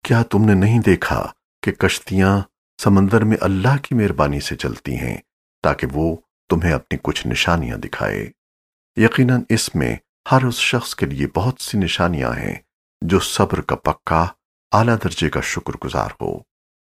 क्या तुमने नहीं देखा कि कश्तियां समंदर में अल्लाह की मेहरबानी से चलती हैं ताकि वो तुम्हें अपनी कुछ निशानियां दिखाए। यकीनन इसमें हर उस शख्स के लिए बहुत सी निशानियां हैं जो सब्र का पक्का आला दर्जे का शुक्रगुजार हो।